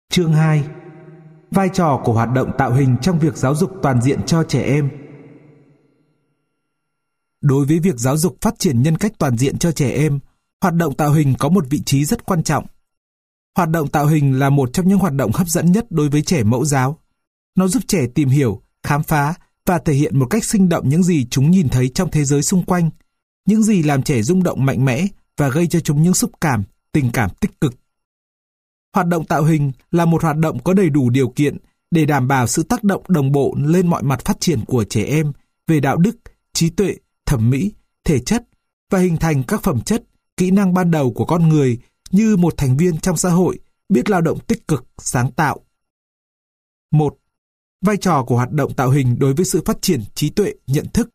Chương 2. Vai trò của hoạt động tạo hình trong việc giáo dục toàn diện cho trẻ em. Đối với việc giáo dục phát triển nhân cách toàn diện cho trẻ em, hoạt động tạo hình có một vị trí rất quan trọng. Hoạt động tạo hình là một trong những hoạt động hấp dẫn nhất đối với trẻ mẫu giáo. Nó giúp trẻ tìm hiểu, khám phá và thể hiện một cách sinh động những gì chúng nhìn thấy trong thế giới xung quanh, những gì làm trẻ rung động mạnh mẽ và gây cho chúng những xúc cảm, tình cảm tích cực. Hoạt động tạo hình là một hoạt động có đầy đủ điều kiện để đảm bảo sự tác động đồng bộ lên mọi mặt phát triển của trẻ em về đạo đức, trí tuệ, thẩm mỹ, thể chất và hình thành các phẩm chất, kỹ năng ban đầu của con người như một thành viên trong xã hội, biết lao động tích cực, sáng tạo. 1. Vai trò của hoạt động tạo hình đối với sự phát triển trí tuệ, nhận thức.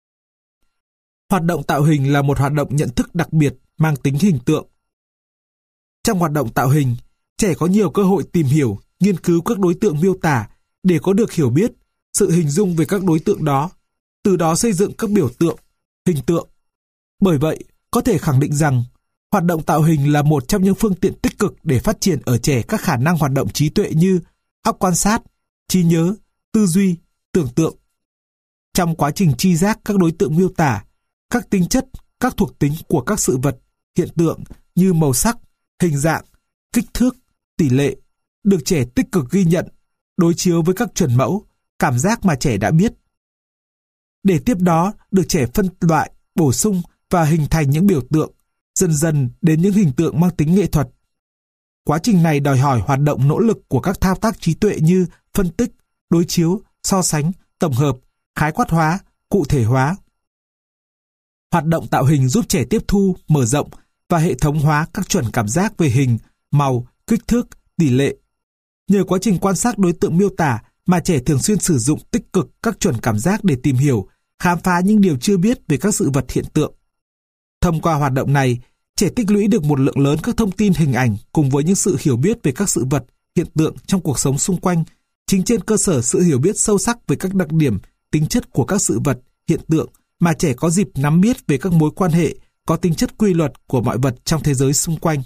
Hoạt động tạo hình là một hoạt động nhận thức đặc biệt mang tính hình tượng. Trong hoạt động tạo hình, trẻ có nhiều cơ hội tìm hiểu, nghiên cứu các đối tượng miêu tả để có được hiểu biết, sự hình dung về các đối tượng đó, từ đó xây dựng các biểu tượng, hình tượng. Bởi vậy, có thể khẳng định rằng, hoạt động tạo hình là một trong những phương tiện tích cực để phát triển ở trẻ các khả năng hoạt động trí tuệ như óc quan sát, trí nhớ, tư duy, tưởng tượng. Trong quá trình tri giác các đối tượng miêu tả, các tính chất, các thuộc tính của các sự vật, hiện tượng như màu sắc, hình dạng, kích thước, tỷ lệ, được trẻ tích cực ghi nhận, đối chiếu với các chuẩn mẫu, cảm giác mà trẻ đã biết. Để tiếp đó được trẻ phân loại, bổ sung và hình thành những biểu tượng, dần dần đến những hình tượng mang tính nghệ thuật. Quá trình này đòi hỏi hoạt động nỗ lực của các thao tác trí tuệ như phân tích, đối chiếu, so sánh, tổng hợp, khái quát hóa, cụ thể hóa. Hoạt động tạo hình giúp trẻ tiếp thu, mở rộng và hệ thống hóa các chuẩn cảm giác về hình, màu, kích thước, tỷ lệ. Nhờ quá trình quan sát đối tượng miêu tả mà trẻ thường xuyên sử dụng tích cực các chuẩn cảm giác để tìm hiểu, khám phá những điều chưa biết về các sự vật hiện tượng. Thông qua hoạt động này, trẻ tích lũy được một lượng lớn các thông tin hình ảnh cùng với những sự hiểu biết về các sự vật, hiện tượng trong cuộc sống xung quanh, chính trên cơ sở sự hiểu biết sâu sắc về các đặc điểm, tính chất của các sự vật, hiện tượng mà trẻ có dịp nắm biết về các mối quan hệ có tính chất quy luật của mọi vật trong thế giới xung quanh.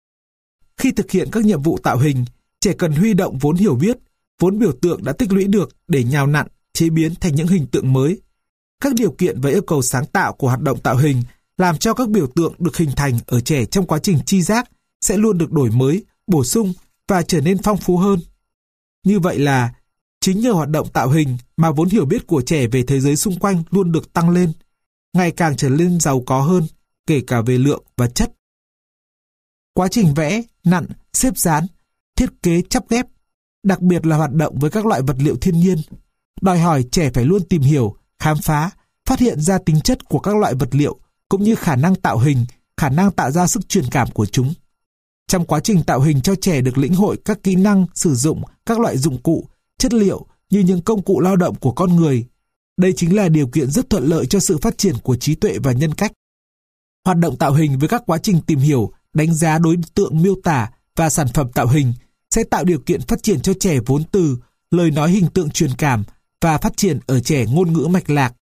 Khi thực hiện các nhiệm vụ tạo hình, trẻ cần huy động vốn hiểu biết, vốn biểu tượng đã tích lũy được để nhào nặn, chế biến thành những hình tượng mới. Các điều kiện và yêu cầu sáng tạo của hoạt động tạo hình làm cho các biểu tượng được hình thành ở trẻ trong quá trình tri giác sẽ luôn được đổi mới, bổ sung và trở nên phong phú hơn. Như vậy là, chính nhờ hoạt động tạo hình mà vốn hiểu biết của trẻ về thế giới xung quanh luôn được tăng lên, ngày càng trở nên giàu có hơn, kể cả về lượng và chất. Quá trình vẽ, nặn, xếp dán, thiết kế chắp ghép, đặc biệt là hoạt động với các loại vật liệu thiên nhiên, đòi hỏi trẻ phải luôn tìm hiểu, khám phá, phát hiện ra tính chất của các loại vật liệu cũng như khả năng tạo hình, khả năng tạo ra sức truyền cảm của chúng. Trong quá trình tạo hình cho trẻ được lĩnh hội các kỹ năng sử dụng các loại dụng cụ, chất liệu như những công cụ lao động của con người. Đây chính là điều kiện rất thuận lợi cho sự phát triển của trí tuệ và nhân cách. Hoạt động tạo hình với các quá trình tìm hiểu, đánh giá đối tượng miêu tả và sản phẩm tạo hình sẽ tạo điều kiện phát triển cho trẻ vốn từ, lời nói hình tượng truyền cảm và phát triển ở trẻ ngôn ngữ mạch lạc.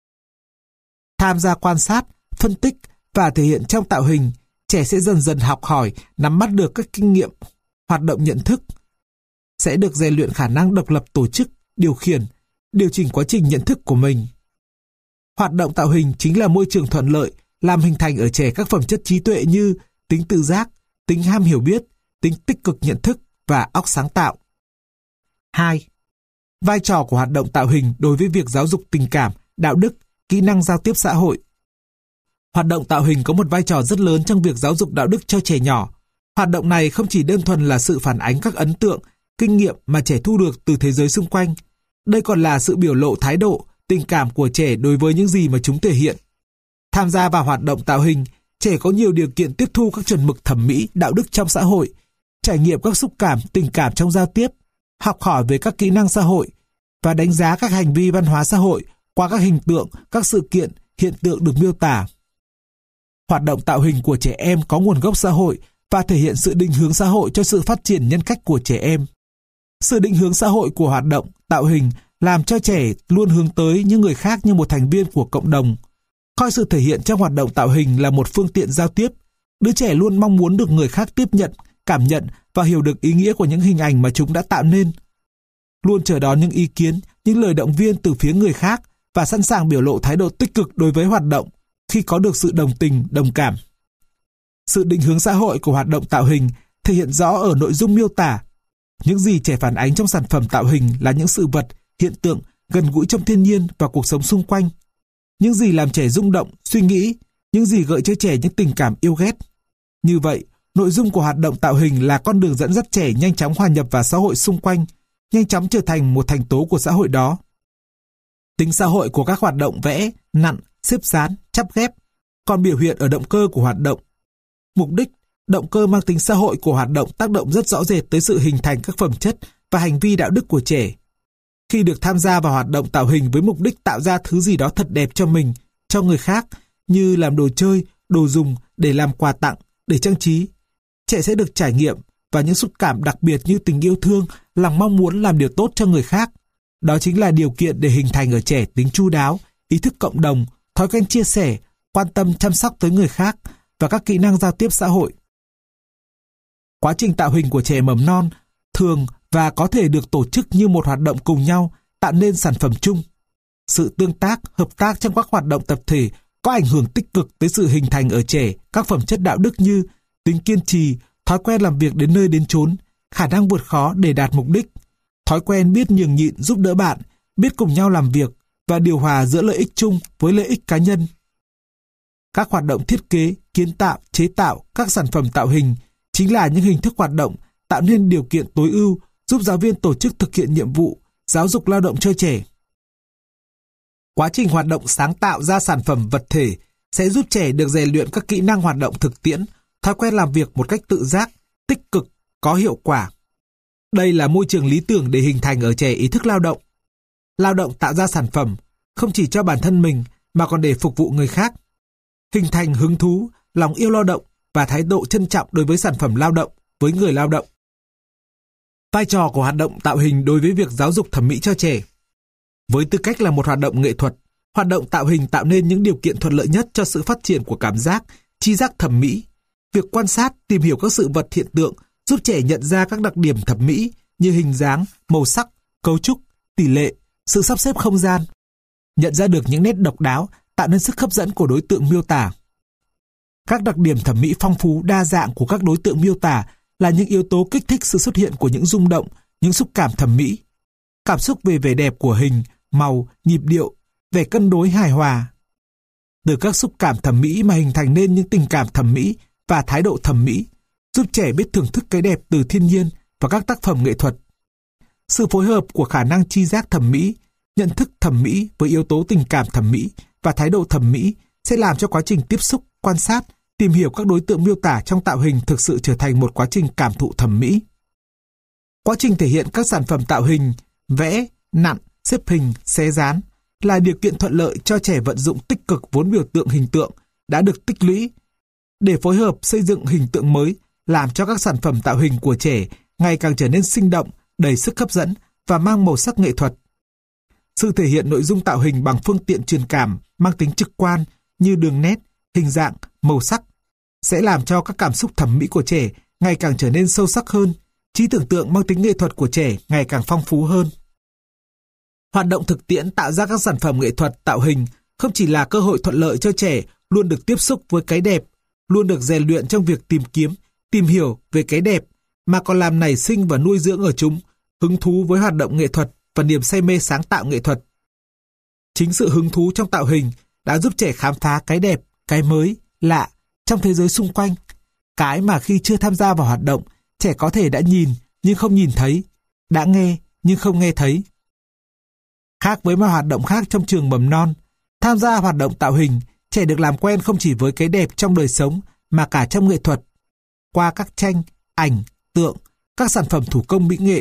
Tham gia quan sát, phân tích và thể hiện trong tạo hình, trẻ sẽ dần dần học hỏi, nắm bắt được các kinh nghiệm, hoạt động nhận thức, sẽ được rèn luyện khả năng độc lập tổ chức, điều khiển, điều chỉnh quá trình nhận thức của mình. Hoạt động tạo hình chính là môi trường thuận lợi làm hình thành ở trẻ các phẩm chất trí tuệ như tính tự giác, tính ham hiểu biết, tính tích cực nhận thức và óc sáng tạo. 2. Vai trò của hoạt động tạo hình đối với việc giáo dục tình cảm, đạo đức, kỹ năng giao tiếp xã hội. Hoạt động tạo hình có một vai trò rất lớn trong việc giáo dục đạo đức cho trẻ nhỏ. Hoạt động này không chỉ đơn thuần là sự phản ánh các ấn tượng, kinh nghiệm mà trẻ thu được từ thế giới xung quanh. Đây còn là sự biểu lộ thái độ, tình cảm của trẻ đối với những gì mà chúng thể hiện. Tham gia vào hoạt động tạo hình, trẻ có nhiều điều kiện tiếp thu các chuẩn mực thẩm mỹ, đạo đức trong xã hội, trải nghiệm các xúc cảm, tình cảm trong giao tiếp, học hỏi về các kỹ năng xã hội và đánh giá các hành vi văn hóa xã hội qua các hình tượng, các sự kiện, hiện tượng được miêu tả. Hoạt động tạo hình của trẻ em có nguồn gốc xã hội và thể hiện sự định hướng xã hội cho sự phát triển nhân cách của trẻ em. Sự định hướng xã hội của hoạt động tạo hình làm cho trẻ luôn hướng tới những người khác như một thành viên của cộng đồng. Coi sự thể hiện trong hoạt động tạo hình là một phương tiện giao tiếp, đứa trẻ luôn mong muốn được người khác tiếp nhận, cảm nhận và hiểu được ý nghĩa của những hình ảnh mà chúng đã tạo nên. Luôn chờ đón những ý kiến, những lời động viên từ phía người khác và sẵn sàng biểu lộ thái độ tích cực đối với hoạt động khi có được sự đồng tình, đồng cảm. Sự định hướng xã hội của hoạt động tạo hình thể hiện rõ ở nội dung miêu tả. Những gì trẻ phản ánh trong sản phẩm tạo hình là những sự vật, hiện tượng gần gũi trong thiên nhiên và cuộc sống xung quanh. Những gì làm trẻ rung động, suy nghĩ, những gì gợi cho trẻ những tình cảm yêu ghét. Như vậy, nội dung của hoạt động tạo hình là con đường dẫn dắt trẻ nhanh chóng hòa nhập vào xã hội xung quanh, nhanh chóng trở thành một thành tố của xã hội đó. Tính xã hội của các hoạt động vẽ, nặn, xếp dán, chắp ghép còn biểu hiện ở động cơ của hoạt động. Mục đích, động cơ mang tính xã hội của hoạt động tác động rất rõ rệt tới sự hình thành các phẩm chất và hành vi đạo đức của trẻ. Khi được tham gia vào hoạt động tạo hình với mục đích tạo ra thứ gì đó thật đẹp cho mình, cho người khác, như làm đồ chơi, đồ dùng để làm quà tặng, để trang trí, trẻ sẽ được trải nghiệm và những xúc cảm đặc biệt như tình yêu thương, lòng mong muốn làm điều tốt cho người khác. Đó chính là điều kiện để hình thành ở trẻ tính chu đáo, ý thức cộng đồng, thói quen chia sẻ, quan tâm chăm sóc tới người khác và các kỹ năng giao tiếp xã hội. Quá trình tạo hình của trẻ mầm non thường và có thể được tổ chức như một hoạt động cùng nhau, tạo nên sản phẩm chung. Sự tương tác, hợp tác trong các hoạt động tập thể có ảnh hưởng tích cực tới sự hình thành ở trẻ các phẩm chất đạo đức như tính kiên trì, thói quen làm việc đến nơi đến chốn, khả năng vượt khó để đạt mục đích, thói quen biết nhường nhịn giúp đỡ bạn, biết cùng nhau làm việc và điều hòa giữa lợi ích chung với lợi ích cá nhân. Các hoạt động thiết kế, kiến tạo, chế tạo các sản phẩm tạo hình chính là những hình thức hoạt động tạo nên điều kiện tối ưu giúp giáo viên tổ chức thực hiện nhiệm vụ giáo dục lao động cho trẻ. Quá trình hoạt động sáng tạo ra sản phẩm vật thể sẽ giúp trẻ được rèn luyện các kỹ năng hoạt động thực tiễn, thói quen làm việc một cách tự giác, tích cực, có hiệu quả. Đây là môi trường lý tưởng để hình thành ở trẻ ý thức lao động. Lao động tạo ra sản phẩm, không chỉ cho bản thân mình mà còn để phục vụ người khác. Hình thành hứng thú, lòng yêu lao động và thái độ trân trọng đối với sản phẩm lao động, với người lao động. Vai trò của hoạt động tạo hình đối với việc giáo dục thẩm mỹ cho trẻ. Với tư cách là một hoạt động nghệ thuật, hoạt động tạo hình tạo nên những điều kiện thuận lợi nhất cho sự phát triển của cảm giác, tri giác thẩm mỹ. Việc quan sát, tìm hiểu các sự vật hiện tượng giúp trẻ nhận ra các đặc điểm thẩm mỹ như hình dáng, màu sắc, cấu trúc, tỷ lệ, sự sắp xếp không gian. Nhận ra được những nét độc đáo, tạo nên sức hấp dẫn của đối tượng miêu tả. Các đặc điểm thẩm mỹ phong phú, đa dạng của các đối tượng miêu tả là những yếu tố kích thích sự xuất hiện của những rung động, những xúc cảm thẩm mỹ. Cảm xúc về vẻ đẹp của hình, màu, nhịp điệu, vẻ cân đối hài hòa. Từ các xúc cảm thẩm mỹ mà hình thành nên những tình cảm thẩm mỹ và thái độ thẩm mỹ, giúp trẻ biết thưởng thức cái đẹp từ thiên nhiên và các tác phẩm nghệ thuật. Sự phối hợp của khả năng tri giác thẩm mỹ, nhận thức thẩm mỹ với yếu tố tình cảm thẩm mỹ và thái độ thẩm mỹ sẽ làm cho quá trình tiếp xúc, quan sát, tìm hiểu các đối tượng miêu tả trong tạo hình thực sự trở thành một quá trình cảm thụ thẩm mỹ. Quá trình thể hiện các sản phẩm tạo hình, vẽ, nặn, xếp hình, xé dán là điều kiện thuận lợi cho trẻ vận dụng tích cực vốn biểu tượng hình tượng đã được tích lũy để phối hợp xây dựng hình tượng mới, làm cho các sản phẩm tạo hình của trẻ ngày càng trở nên sinh động, đầy sức hấp dẫn và mang màu sắc nghệ thuật. Sự thể hiện nội dung tạo hình bằng phương tiện truyền cảm mang tính trực quan như đường nét, hình dạng, màu sắc sẽ làm cho các cảm xúc thẩm mỹ của trẻ ngày càng trở nên sâu sắc hơn, trí tưởng tượng mang tính nghệ thuật của trẻ ngày càng phong phú hơn. Hoạt động thực tiễn tạo ra các sản phẩm nghệ thuật tạo hình không chỉ là cơ hội thuận lợi cho trẻ luôn được tiếp xúc với cái đẹp, luôn được rèn luyện trong việc tìm kiếm, tìm hiểu về cái đẹp, mà còn làm nảy sinh và nuôi dưỡng ở chúng hứng thú với hoạt động nghệ thuật và niềm say mê sáng tạo nghệ thuật. Chính sự hứng thú trong tạo hình đã giúp trẻ khám phá cái đẹp, cái mới, lạ trong thế giới xung quanh, cái mà khi chưa tham gia vào hoạt động, trẻ có thể đã nhìn nhưng không nhìn thấy, đã nghe nhưng không nghe thấy. Khác với mọi hoạt động khác trong trường mầm non, tham gia hoạt động tạo hình, trẻ được làm quen không chỉ với cái đẹp trong đời sống mà cả trong nghệ thuật, qua các tranh, ảnh, tượng, các sản phẩm thủ công mỹ nghệ.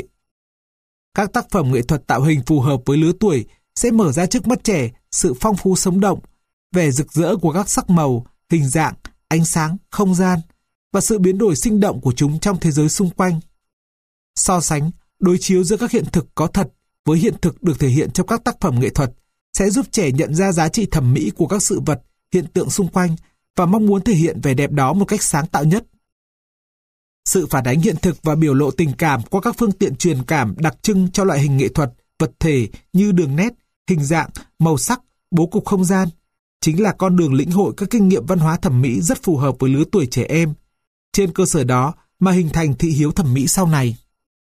Các tác phẩm nghệ thuật tạo hình phù hợp với lứa tuổi sẽ mở ra trước mắt trẻ sự phong phú sống động, vẻ rực rỡ của các sắc màu, hình dạng, ánh sáng, không gian và sự biến đổi sinh động của chúng trong thế giới xung quanh. So sánh, đối chiếu giữa các hiện thực có thật với hiện thực được thể hiện trong các tác phẩm nghệ thuật sẽ giúp trẻ nhận ra giá trị thẩm mỹ của các sự vật, hiện tượng xung quanh và mong muốn thể hiện vẻ đẹp đó một cách sáng tạo nhất. Sự phản ánh hiện thực và biểu lộ tình cảm qua các phương tiện truyền cảm đặc trưng cho loại hình nghệ thuật, vật thể như đường nét, hình dạng, màu sắc, bố cục không gian, chính là con đường lĩnh hội các kinh nghiệm văn hóa thẩm mỹ rất phù hợp với lứa tuổi trẻ em. Trên cơ sở đó mà hình thành thị hiếu thẩm mỹ sau này.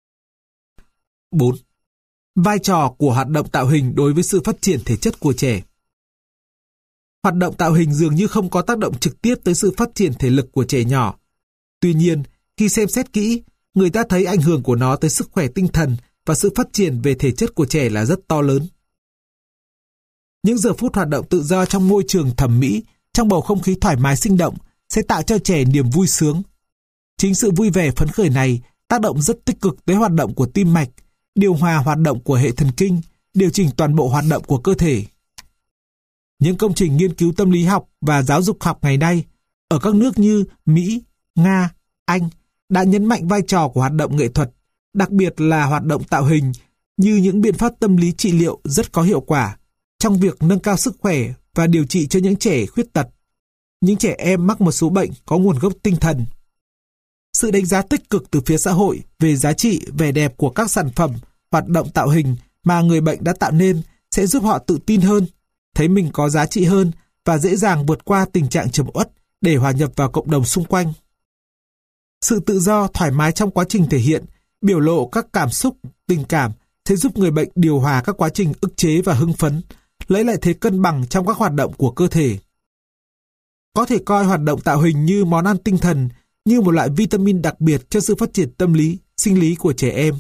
4. Vai trò của hoạt động tạo hình đối với sự phát triển thể chất của trẻ. Hoạt động tạo hình dường như không có tác động trực tiếp tới sự phát triển thể lực của trẻ nhỏ. Tuy nhiên, khi xem xét kỹ, người ta thấy ảnh hưởng của nó tới sức khỏe tinh thần và sự phát triển về thể chất của trẻ là rất to lớn. Những giờ phút hoạt động tự do trong môi trường thẩm mỹ, trong bầu không khí thoải mái sinh động, sẽ tạo cho trẻ niềm vui sướng. Chính sự vui vẻ phấn khởi này tác động rất tích cực tới hoạt động của tim mạch, điều hòa hoạt động của hệ thần kinh, điều chỉnh toàn bộ hoạt động của cơ thể. Những công trình nghiên cứu tâm lý học và giáo dục học ngày nay ở các nước như Mỹ, Nga, Anh đã nhấn mạnh vai trò của hoạt động nghệ thuật, đặc biệt là hoạt động tạo hình như những biện pháp tâm lý trị liệu rất có hiệu quả trong việc nâng cao sức khỏe và điều trị cho những trẻ khuyết tật, những trẻ em mắc một số bệnh có nguồn gốc tinh thần. Sự đánh giá tích cực từ phía xã hội về giá trị, vẻ đẹp của các sản phẩm, hoạt động tạo hình mà người bệnh đã tạo nên sẽ giúp họ tự tin hơn, thấy mình có giá trị hơn và dễ dàng vượt qua tình trạng trầm uất để hòa nhập vào cộng đồng xung quanh. Sự tự do, thoải mái trong quá trình thể hiện, biểu lộ các cảm xúc, tình cảm sẽ giúp người bệnh điều hòa các quá trình ức chế và hưng phấn, lấy lại thế cân bằng trong các hoạt động của cơ thể. Có thể coi hoạt động tạo hình như món ăn tinh thần, như một loại vitamin đặc biệt cho sự phát triển tâm lý, sinh lý của trẻ em.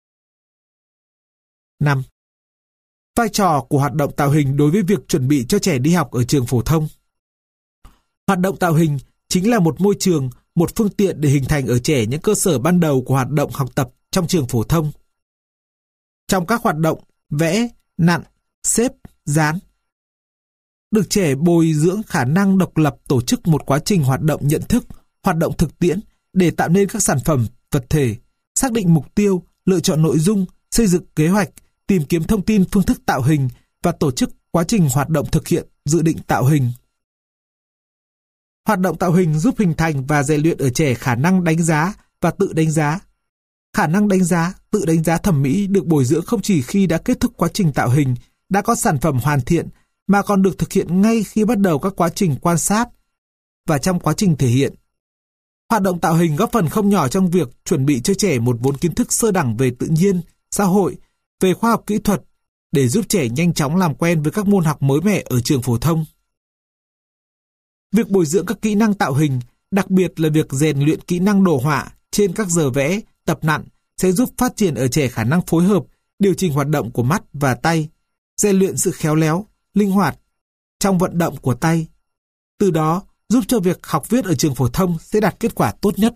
5. Vai trò của hoạt động tạo hình đối với việc chuẩn bị cho trẻ đi học ở trường phổ thông. Hoạt động tạo hình chính là một môi trường, một phương tiện để hình thành ở trẻ những cơ sở ban đầu của hoạt động học tập trong trường phổ thông. Trong các hoạt động vẽ, nặn, xếp, dán, được trẻ bồi dưỡng khả năng độc lập tổ chức một quá trình hoạt động nhận thức, hoạt động thực tiễn để tạo nên các sản phẩm, vật thể, xác định mục tiêu, lựa chọn nội dung, xây dựng kế hoạch, tìm kiếm thông tin phương thức tạo hình và tổ chức quá trình hoạt động thực hiện dự định tạo hình. Hoạt động tạo hình giúp hình thành và rèn luyện ở trẻ khả năng đánh giá và tự đánh giá. Khả năng đánh giá, tự đánh giá thẩm mỹ được bồi dưỡng không chỉ khi đã kết thúc quá trình tạo hình, đã có sản phẩm hoàn thiện, mà còn được thực hiện ngay khi bắt đầu các quá trình quan sát và trong quá trình thể hiện. Hoạt động tạo hình góp phần không nhỏ trong việc chuẩn bị cho trẻ một vốn kiến thức sơ đẳng về tự nhiên, xã hội, về khoa học kỹ thuật để giúp trẻ nhanh chóng làm quen với các môn học mới mẻ ở trường phổ thông. Việc bồi dưỡng các kỹ năng tạo hình, đặc biệt là việc rèn luyện kỹ năng đồ họa trên các giờ vẽ, tập nặn sẽ giúp phát triển ở trẻ khả năng phối hợp, điều chỉnh hoạt động của mắt và tay, rèn luyện sự khéo léo, linh hoạt trong vận động của tay. Từ đó, giúp cho việc học viết ở trường phổ thông sẽ đạt kết quả tốt nhất.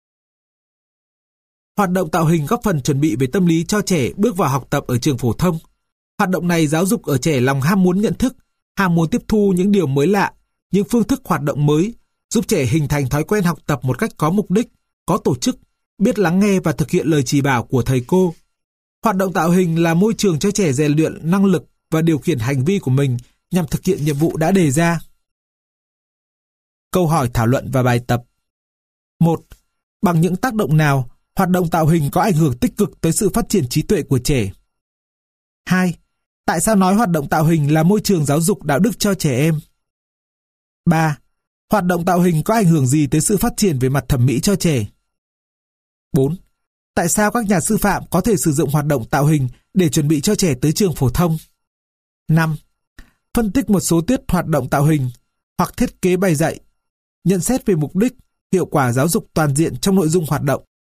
Hoạt động tạo hình góp phần chuẩn bị về tâm lý cho trẻ bước vào học tập ở trường phổ thông. Hoạt động này giáo dục ở trẻ lòng ham muốn nhận thức, ham muốn tiếp thu những điều mới lạ, những phương thức hoạt động mới, giúp trẻ hình thành thói quen học tập một cách có mục đích, có tổ chức, biết lắng nghe và thực hiện lời chỉ bảo của thầy cô. Hoạt động tạo hình là môi trường cho trẻ rèn luyện năng lực và điều khiển hành vi của mình nhằm thực hiện nhiệm vụ đã đề ra. Câu hỏi thảo luận và bài tập. 1. Bằng những tác động nào, hoạt động tạo hình có ảnh hưởng tích cực tới sự phát triển trí tuệ của trẻ? 2. Tại sao nói hoạt động tạo hình là môi trường giáo dục đạo đức cho trẻ em? 3. Hoạt động tạo hình có ảnh hưởng gì tới sự phát triển về mặt thẩm mỹ cho trẻ? 4. Tại sao các nhà sư phạm có thể sử dụng hoạt động tạo hình để chuẩn bị cho trẻ tới trường phổ thông? 5. Phân tích một số tiết hoạt động tạo hình hoặc thiết kế bài dạy. Nhận xét về mục đích, hiệu quả giáo dục toàn diện trong nội dung hoạt động.